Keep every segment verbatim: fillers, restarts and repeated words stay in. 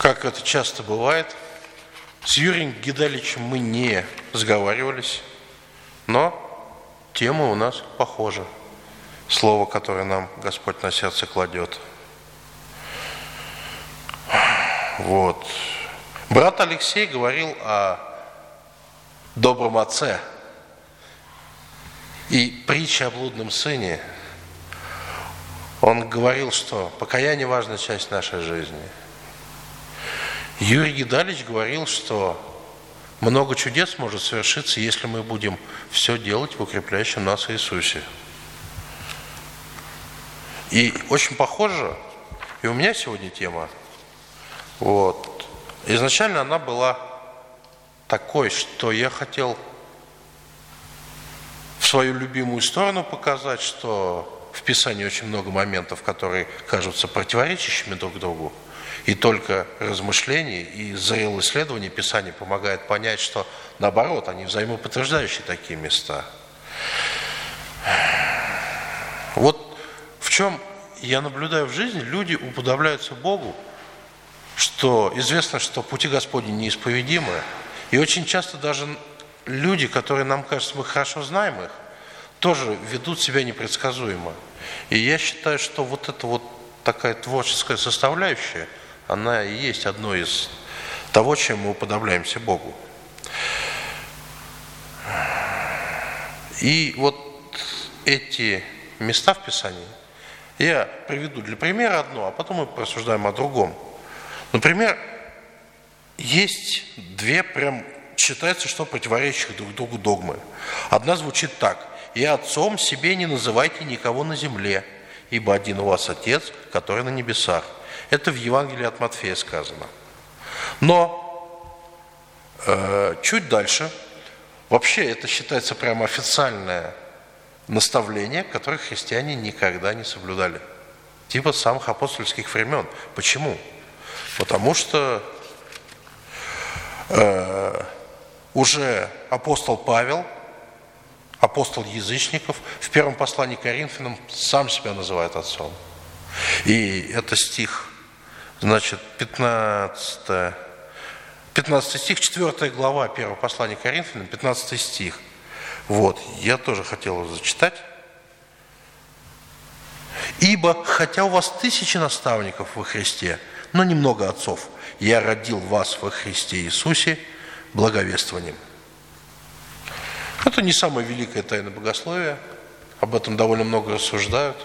Как это часто бывает, с Юрием Гидаличем мы не сговаривались, но тема у нас похожа. Слово, которое нам Господь на сердце кладет. Вот. Брат Алексей говорил о добром отце. И притча о блудном сыне, он говорил, что покаяние – важная часть нашей жизни. Юрий Гидалич говорил, что много чудес может совершиться, если мы будем все делать в укрепляющем нас Иисусе. И очень похоже, и у меня сегодня тема, вот, изначально она была такой, что я хотел в свою любимую сторону показать, что в Писании очень много моментов, которые кажутся противоречащими друг другу, и только размышление и зрелое исследование Писания помогает понять, что наоборот, они взаимоподтверждающие такие места. Вот в чем я наблюдаю в жизни, люди уподобляются Богу, что известно, что пути Господни неисповедимы, и очень часто даже люди, которые нам кажется, мы хорошо знаем их, тоже ведут себя непредсказуемо. И я считаю, что вот эта вот такая творческая составляющая, она и есть одно из того, чем мы уподобляемся Богу. И вот эти места в Писании я приведу для примера одно, а потом мы порассуждаем о другом. Например, есть две прям, считается, что противоречащих друг другу догмы. Одна звучит так: «И отцом себе не называйте никого на земле, ибо один у вас Отец, который на небесах». Это в Евангелии от Матфея сказано. Но э, чуть дальше, вообще это считается прямо официальное наставление, которое христиане никогда не соблюдали. Типа с самых апостольских времен. Почему? Потому что э, уже апостол Павел, апостол язычников, в первом послании к Коринфянам сам себя называет отцом. И это стих, значит, пятнадцатый, пятнадцатый стих, четвёртая глава первого послания к Коринфянам, пятнадцатый стих. Вот, я тоже хотел его зачитать. «Ибо, хотя у вас тысячи наставников во Христе, но немного отцов, я родил вас во Христе Иисусе благовествованием». Это не самая великая тайна богословия, об этом довольно много рассуждают.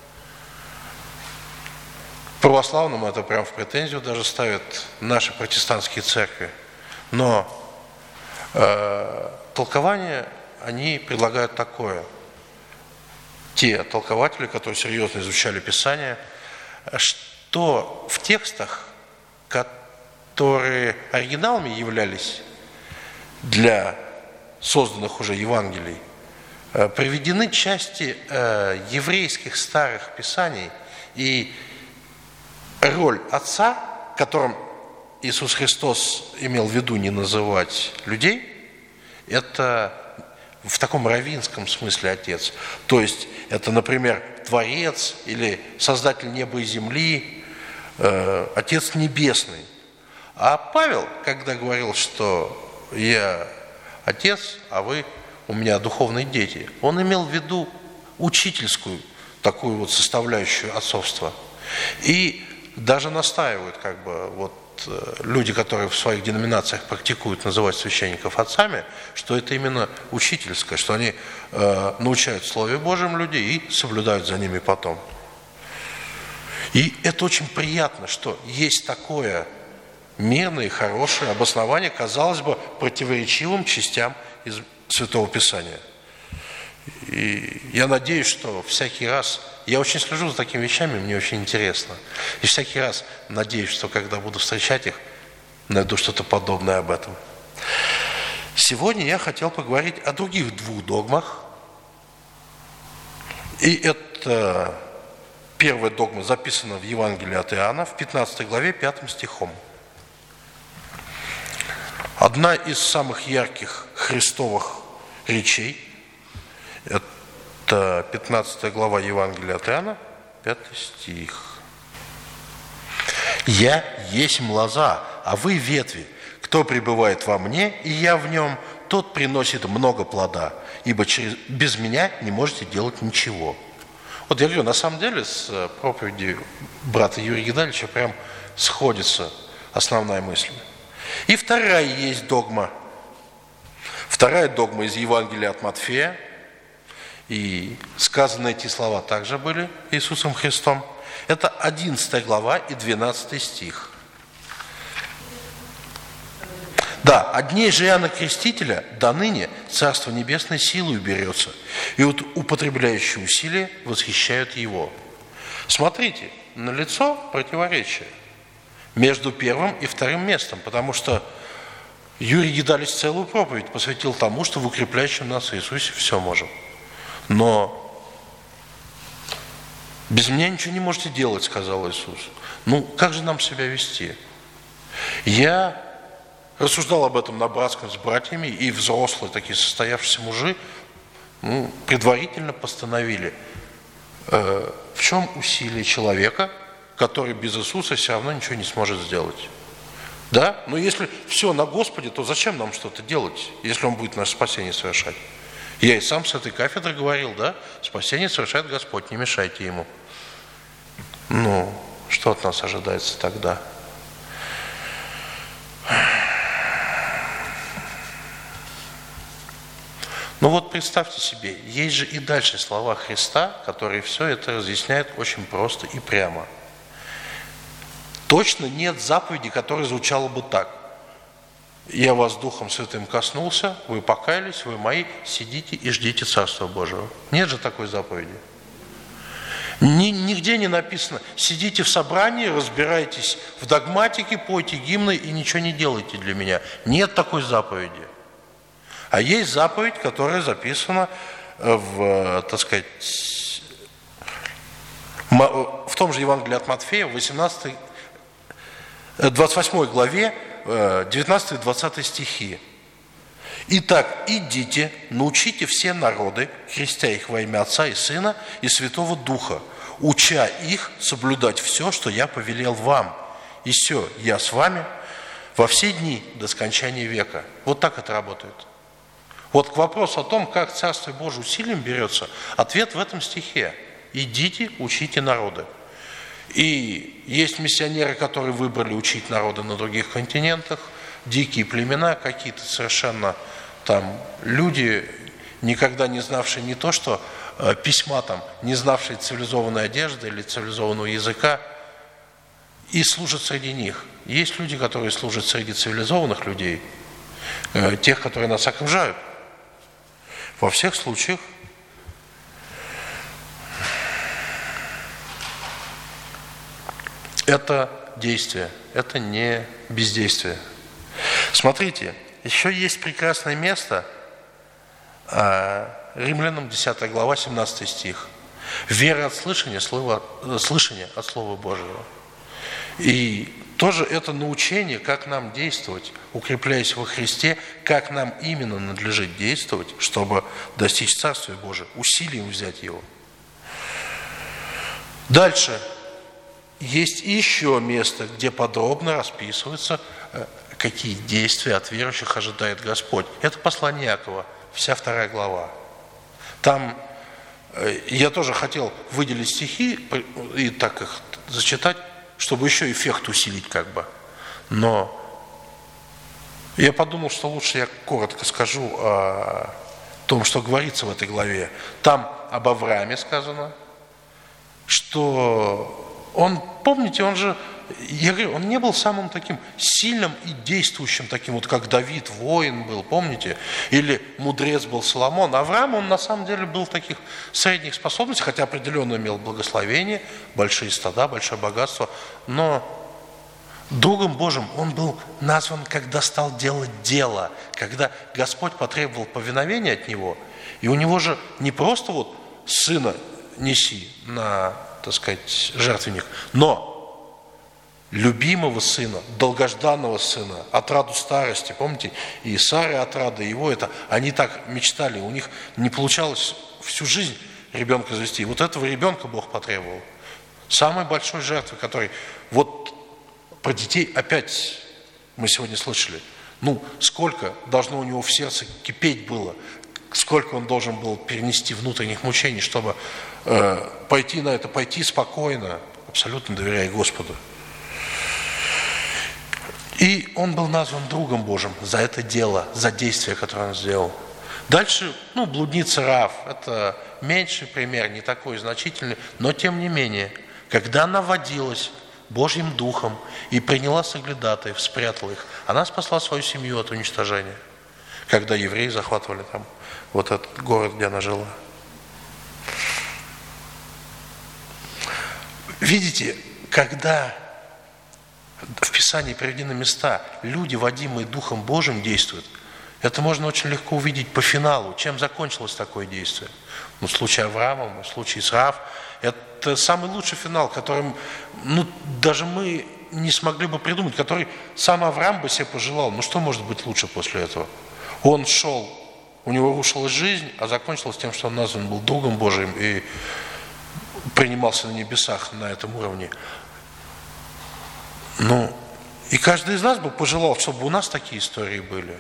Православным это прям в претензию даже ставят наши протестантские церкви. Но э, толкование они предлагают такое. Те толкователи, которые серьезно изучали Писание, что в текстах, которые оригиналами являлись для созданных уже Евангелий, приведены части э, еврейских старых Писаний, и роль Отца, которым Иисус Христос имел в виду не называть людей, это в таком раввинском смысле Отец. То есть это, например, Творец или Создатель неба и земли, э, Отец Небесный. А Павел, когда говорил, что я Отец, а вы у меня духовные дети, он имел в виду учительскую такую вот составляющую отцовства. И даже настаивают, как бы, вот люди, которые в своих деноминациях практикуют называть священников отцами, что это именно учительское, что они э, научают Слове Божьем людей и соблюдают за ними потом. И это очень приятно, что есть такое мирное и хорошее обоснование, казалось бы, противоречивым частям из Святого Писания. И я надеюсь, что всякий раз, я очень слежу за такими вещами, мне очень интересно. И всякий раз надеюсь, что когда буду встречать их, найду что-то подобное об этом. Сегодня я хотел поговорить о других двух догмах. И это первая догма записана в Евангелии от Иоанна, в пятнадцатой главе, пятым стихом. Одна из самых ярких христовых речей, это пятнадцатая глава Евангелия от Иоанна, пятый стих. Я есть лоза, а вы ветви. Кто пребывает во мне, и я в нем, тот приносит много плода, ибо через, без меня не можете делать ничего». Вот я говорю, на самом деле с проповедью брата Юрия Гидальевича прям сходится основная мысль. И вторая есть догма. Вторая догма из Евангелия от Матфея. И сказаны эти слова также были Иисусом Христом. Это одиннадцатая глава и двенадцатый стих. Да, от дней же Иоанна Крестителя до ныне Царство Небесное силою берется, и вот употребляющие усилия восхищают его. Смотрите, налицо противоречие между первым и вторым местом, потому что Юрий Гидальевич целую проповедь посвятил тому, что в укрепляющем нас Иисусе все можем. Но без меня ничего не можете делать, сказал Иисус. Ну, как же нам себя вести? Я рассуждал об этом на братском с братьями, и взрослые, такие состоявшиеся мужи, ну, предварительно постановили, э, в чем усилие человека, который без Иисуса все равно ничего не сможет сделать. Да? Но если все на Господе, то зачем нам что-то делать, если Он будет наше спасение совершать? Я и сам с этой кафедры говорил, да, спасение совершает Господь, не мешайте Ему. Ну, что от нас ожидается тогда? Ну вот представьте себе, есть же и дальше слова Христа, которые все это разъясняют очень просто и прямо. Точно нет заповеди, которая звучала бы так: «Я вас Духом Святым коснулся, вы покаялись, вы мои, сидите и ждите Царства Божьего». Нет же такой заповеди. Ни, нигде не написано: сидите в собрании, разбирайтесь в догматике, пойте гимны и ничего не делайте для меня. Нет такой заповеди. А есть заповедь, которая записана в, так сказать, в том же Евангелии от Матфея, в восемнадцатой, двадцать восьмой главе, девятнадцатый и двадцатый стихи. «Итак, идите, научите все народы, крестя их во имя Отца и Сына и Святого Духа, уча их соблюдать все, что я повелел вам. И все, я с вами во все дни до скончания века». Вот так это работает. Вот к вопросу о том, как Царствие Божие усилием берется, ответ в этом стихе. Идите, учите народы. И есть миссионеры, которые выбрали учить народы на других континентах, дикие племена, какие-то совершенно там люди, никогда не знавшие не то, что э, письма там, не знавшие цивилизованной одежды или цивилизованного языка, и служат среди них. Есть люди, которые служат среди цивилизованных людей, э, тех, которые нас окружают. Во всех случаях это действие, это не бездействие. Смотрите, еще есть прекрасное место, Римлянам десятая глава, семнадцатый стих. «Вера от слышания, слова, слышания от Слова Божьего». И тоже это научение, как нам действовать, укрепляясь во Христе, как нам именно надлежит действовать, чтобы достичь Царствия Божия, усилием взять его. Дальше. Есть еще место, где подробно расписывается, какие действия от верующих ожидает Господь. Это послание Иакова, вся вторая глава. Там я тоже хотел выделить стихи и так их зачитать, чтобы еще эффект усилить как бы. Но я подумал, что лучше я коротко скажу о том, что говорится в этой главе. Там об Аврааме сказано, что он, помните, он же, я говорю, он не был самым таким сильным и действующим, таким вот, как Давид, воин был, помните? Или мудрец был Соломон. Авраам, он на самом деле был в таких средних способностях, хотя определенно имел благословение, большие стада, большое богатство, но другом Божьим он был назван, когда стал делать дело, когда Господь потребовал повиновения от него, и у него же не просто вот сына неси на, так сказать, жертвенник, но любимого сына, долгожданного сына, отраду старости, помните, и Сара отрада его, это, они так мечтали, у них не получалось всю жизнь ребенка завести. Вот этого ребенка Бог потребовал. Самой большой жертвы, который вот про детей опять мы сегодня слышали. Ну, сколько должно у него в сердце кипеть было, сколько он должен был перенести внутренних мучений, чтобы э, пойти на это, пойти спокойно, абсолютно доверяя Господу. И он был назван другом Божьим за это дело, за действие, которое он сделал. Дальше, ну, блудница Раав, это меньший пример, не такой значительный, но тем не менее, когда она водилась Божьим Духом и приняла соглядатаев, спрятала их, она спасла свою семью от уничтожения, когда евреи захватывали там вот этот город, где она жила. Видите, когда в Писании приведены места, люди, водимые Духом Божьим, действуют, это можно очень легко увидеть по финалу, чем закончилось такое действие. Ну, в случае Авраама, в случае с Раав, это самый лучший финал, которым, ну, даже мы не смогли бы придумать, который сам Авраам бы себе пожелал. Ну, что может быть лучше после этого? Он шел, у него рушилась жизнь, а закончилось тем, что он назван был другом Божьим и принимался на небесах на этом уровне. Ну, и каждый из нас бы пожелал, чтобы у нас такие истории были.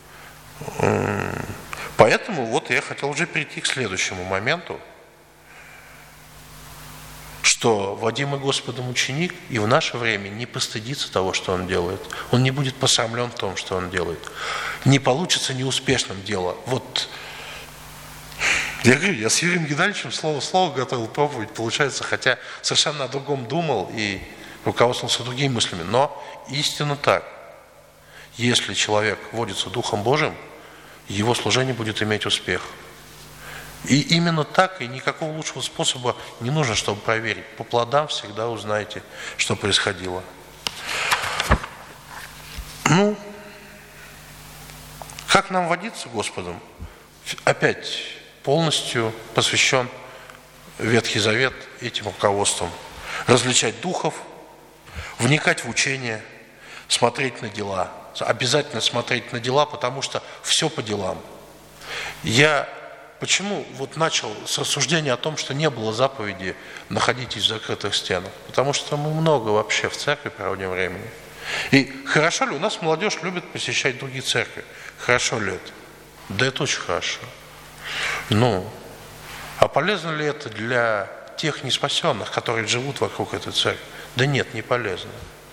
Поэтому вот я хотел уже перейти к следующему моменту, что водимый Господом ученик и в наше время не постыдится того, что он делает. Он не будет посрамлен в том, что он делает. Не получится неуспешным дело. Вот я говорю, я с Юрием Геннадьевичем слово в слово готовил проповедь, получается, хотя совершенно о другом думал и руководствовался другими мыслями. Но истинно так. Если человек водится Духом Божьим, его служение будет иметь успех. И именно так, и никакого лучшего способа не нужно, чтобы проверить. По плодам всегда узнаете, что происходило. Ну, как нам водиться Господом? Опять полностью посвящен Ветхий Завет этим руководствам. Различать духов, вникать в учение, смотреть на дела. Обязательно смотреть на дела, потому что все по делам. Я почему вот начал с рассуждения о том, что не было заповеди «находитесь в закрытых стенах»? Потому что мы много вообще в церкви проводим времени. И хорошо ли у нас молодежь любит посещать другие церкви? Хорошо ли это? Да это очень хорошо. Ну, а полезно ли это для тех неспасенных, которые живут вокруг этой церкви? Да нет, не полезно.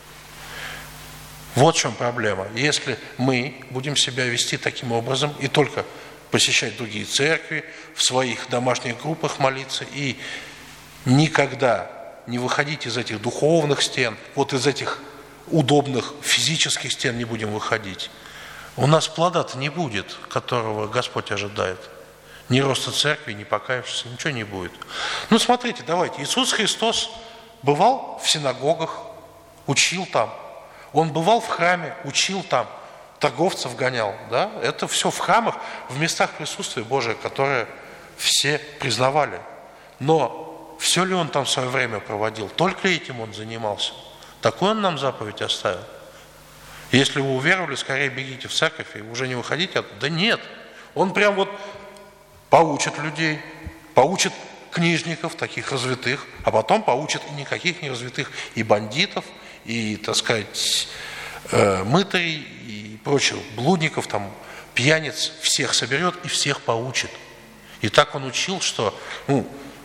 Вот в чем проблема. Если мы будем себя вести таким образом и только посещать другие церкви, в своих домашних группах молиться и никогда не выходить из этих духовных стен, вот из этих удобных физических стен не будем выходить, у нас плода-то не будет, которого Господь ожидает. Ни роста церкви, ни покаявшихся, ничего не будет. Ну, смотрите, давайте. Иисус Христос бывал в синагогах, учил там. Он бывал в храме, учил там, торговцев гонял. Да? Это все в храмах, в местах присутствия Божия, которые все признавали. Но все ли он там свое время проводил? Только этим он занимался. Такую он нам заповедь оставил. Если вы уверовали, скорее бегите в церковь и уже не выходите оттуда. Да нет. Он прям вот поучит людей, поучит книжников, таких развитых, а потом поучит и никаких не развитых, и бандитов, и, так сказать, мытарей, и прочих блудников, там, пьяниц, всех соберет и всех поучит. И так он учил, что, ну,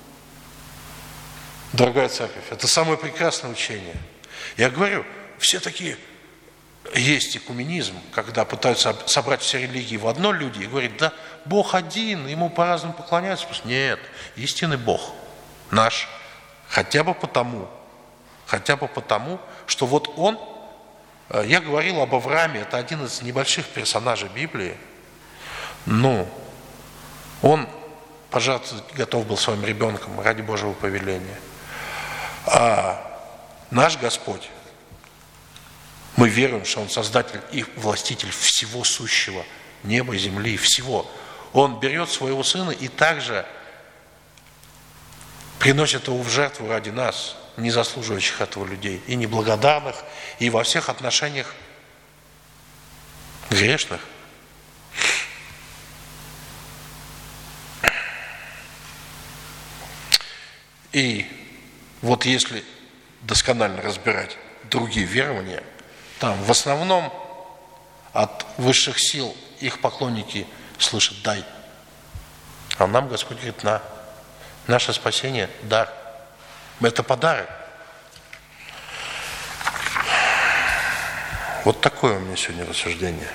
дорогая церковь, это самое прекрасное учение. Я говорю, все такие, есть экуменизм, когда пытаются собрать все религии в одно люди и говорят, да, Бог один, ему по-разному поклоняются. Нет, истинный Бог наш, хотя бы потому, хотя бы потому, что вот он, я говорил об Аврааме, это один из небольших персонажей Библии, но он пожертвовать готов был своим ребенком ради Божьего повеления. А наш Господь, мы веруем, что Он Создатель и Властитель всего сущего, неба, земли, всего. Он берет своего Сына и также приносит Его в жертву ради нас, не заслуживающих этого людей, и неблагодарных, и во всех отношениях грешных. И вот если досконально разбирать другие верования, там в основном от высших сил их поклонники слышат «дай». А нам Господь говорит «на». Наше спасение – дар. Это подарок. Вот такое у меня сегодня рассуждение.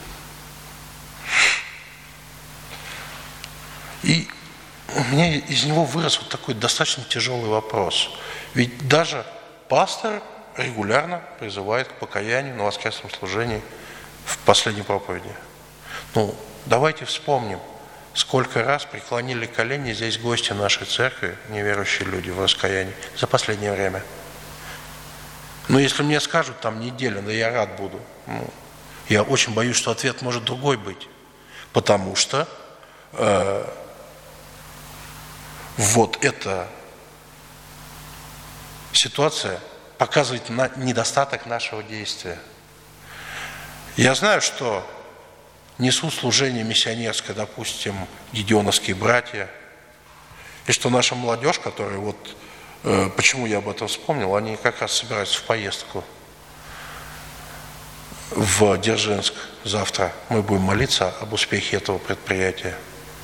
И у меня из него вырос вот такой достаточно тяжелый вопрос. Ведь даже пастор регулярно призывает к покаянию на воскресном служении в последней проповеди. Ну, давайте вспомним, сколько раз преклонили колени здесь гости нашей церкви, неверующие люди, в раскаянии за последнее время. Но если мне скажут, там неделя, да я рад буду. Ну, я очень боюсь, что ответ может другой быть. Потому что э, вот эта ситуация показывает на недостаток нашего действия. Я знаю, что несут служение миссионерское, допустим, гедеоновские братья, и что наша молодежь, которая вот, э, почему я об этом вспомнил, они как раз собираются в поездку в Дзержинск завтра. Мы будем молиться об успехе этого предприятия.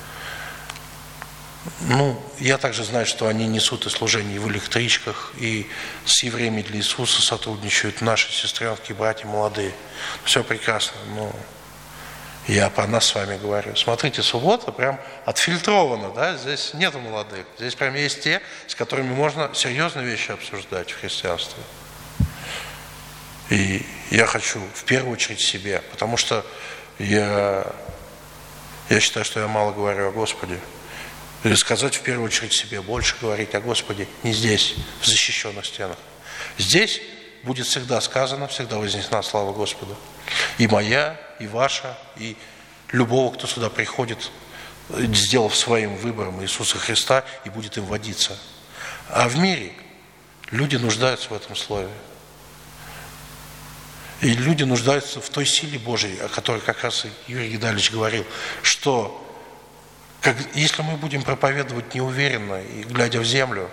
Ну, я также знаю, что они несут и служение в электричках, и с евреями для Иисуса сотрудничают наши сестренки, братья молодые. Все прекрасно, но я про нас с вами говорю. Смотрите, суббота прям отфильтрована, да, здесь нету молодых. Здесь прям есть те, с которыми можно серьезные вещи обсуждать в христианстве. И я хочу в первую очередь себе, потому что я, я считаю, что я мало говорю о Господе. Или сказать в первую очередь себе, больше говорить о Господе не здесь, в защищенных стенах. Здесь будет всегда сказано, всегда вознесена слава Господу. И моя, и ваша, и любого, кто сюда приходит, сделав своим выбором Иисуса Христа, и будет им водиться. А в мире люди нуждаются в этом слове. И люди нуждаются в той силе Божьей, о которой как раз и Юрий Гидалевич говорил, что как, если мы будем проповедовать неуверенно и глядя в землю,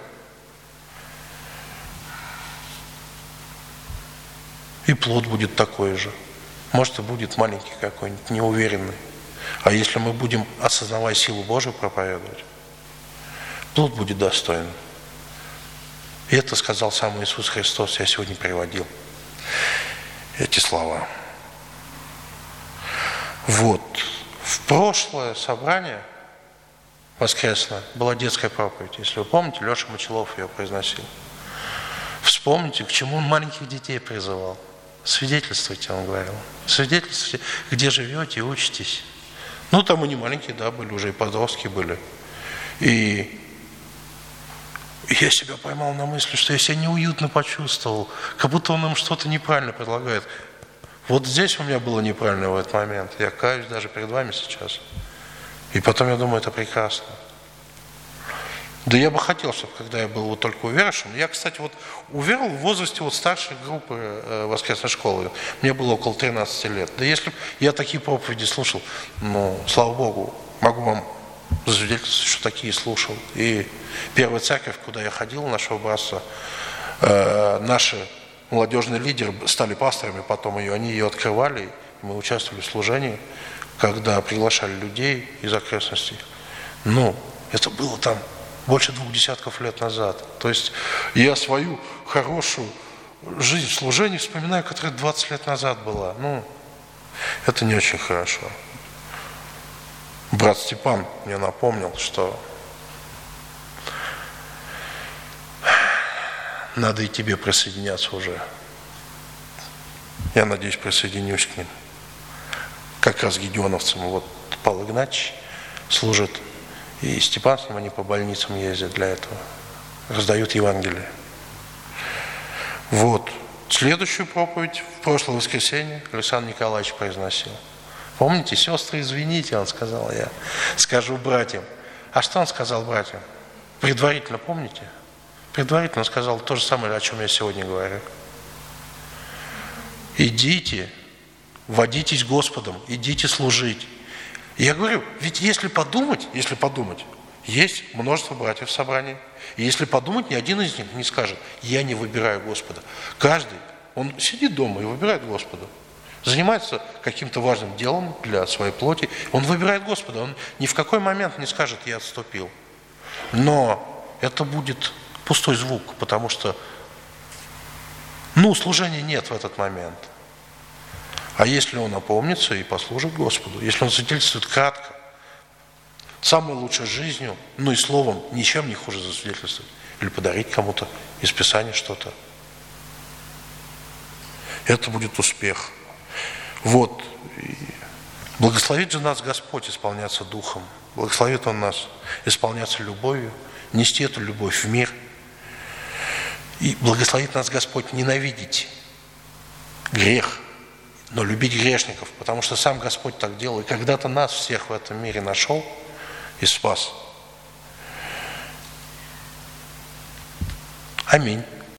и плод будет такой же. Может, и будет маленький какой-нибудь, неуверенный. А если мы будем, осознавая силу Божию, проповедовать, плод будет достойным. И это сказал сам Иисус Христос, я сегодня приводил эти слова. Вот. В прошлое собрание воскресное была детская проповедь. Если вы помните, Леша Мочелов ее произносил. Вспомните, к чему он маленьких детей призывал. Свидетельствуйте, он говорил. Свидетельствуйте, где живете и учитесь. Ну, там и не маленькие, да, были, уже и подростки были. И я себя поймал на мысли, что я себя неуютно почувствовал, как будто он им что-то неправильно предлагает. Вот здесь у меня было неправильно в этот момент. Я каюсь даже перед вами сейчас. И потом я думаю, это прекрасно. Да я бы хотел, чтобы когда я был вот только уверовавшим, я, кстати, вот уверовал в возрасте вот старшей группы э, воскресной школы, мне было около тринадцати лет. Да если бы я такие проповеди слушал, ну, слава Богу, могу вам засвидетельствовать, что такие слушал. И первая церковь, куда я ходил, нашего братства, э, наши молодежные лидеры стали пасторами, потом ее, они ее открывали, и мы участвовали в служении, когда приглашали людей из окрестностей. Ну, это было там больше двух десятков лет назад. То есть я свою хорошую жизнь в служении вспоминаю, которая двадцать лет назад была. Ну, это не очень хорошо. Брат Степан мне напомнил, что надо и тебе присоединяться уже. Я надеюсь, присоединюсь к ним. Как раз гедеоновцам. Вот Павел Игнатьевич служит. И Степан с ним, они по больницам ездят для этого. Раздают Евангелие. Вот. Следующую проповедь в прошлое воскресенье Александр Николаевич произносил. Помните, сестры, извините, он сказал, я скажу братьям. А что он сказал братьям? Предварительно, помните? Предварительно он сказал то же самое, о чем я сегодня говорю. Идите, водитесь Господом, идите служить. И я говорю, ведь если подумать, если подумать, есть множество братьев в собрании. И если подумать, ни один из них не скажет, я не выбираю Господа. Каждый, Он сидит дома и выбирает Господа. Занимается каким-то важным делом для своей плоти. Он выбирает Господа. Он ни в какой момент не скажет: я отступил. Но это будет пустой звук, потому что, ну, служения нет в этот момент. А если он опомнится и послужит Господу, если он свидетельствует кратко, самой лучшей жизнью, ну и словом, ничем не хуже засвидетельствовать, или подарить кому-то из Писания что-то, это будет успех. Вот. И благословит же нас Господь исполняться Духом. Благословит Он нас исполняться любовью, нести эту любовь в мир. И благословит нас Господь ненавидеть грех, но любить грешников, потому что сам Господь так делал. И когда-то нас всех в этом мире нашел и спас. Аминь.